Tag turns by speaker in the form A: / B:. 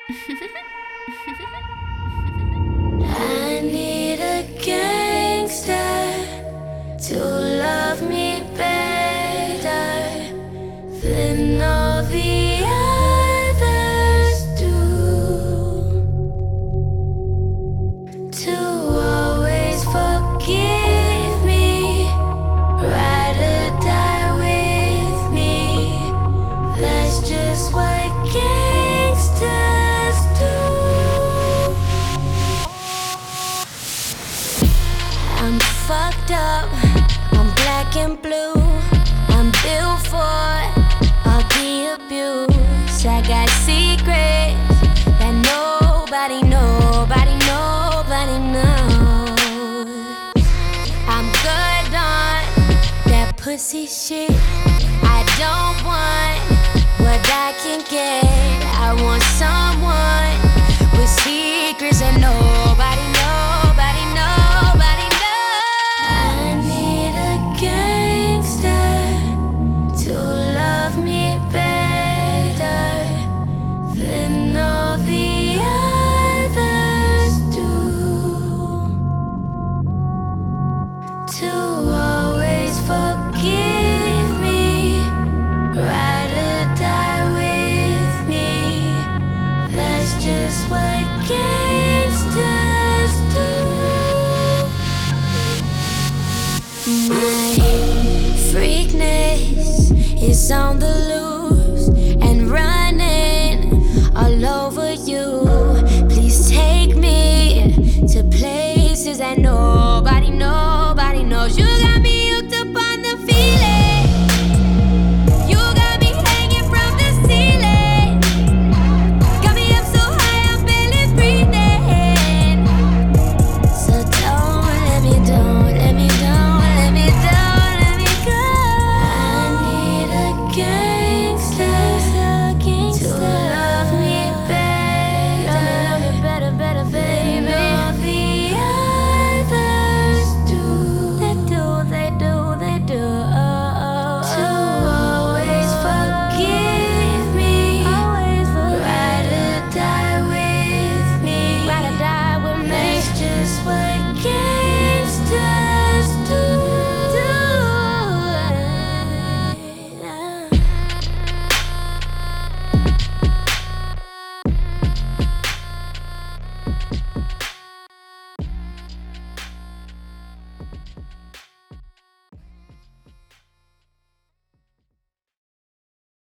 A: I need a gangster to love me better than all the others do, to always forgive me, ride or die with me. That's just what gangsters do. I'm fucked up, I'm black and blue, I'm built for all the abuse. I got secrets that nobody knows. I'm good on that pussy shit. I don't want what I can get. I want someone with secrets that nobody knows. I need a gangster to love me better than all the others do, to always forgive me, ride or die with me. That's just what gangsters do. My freakness is on the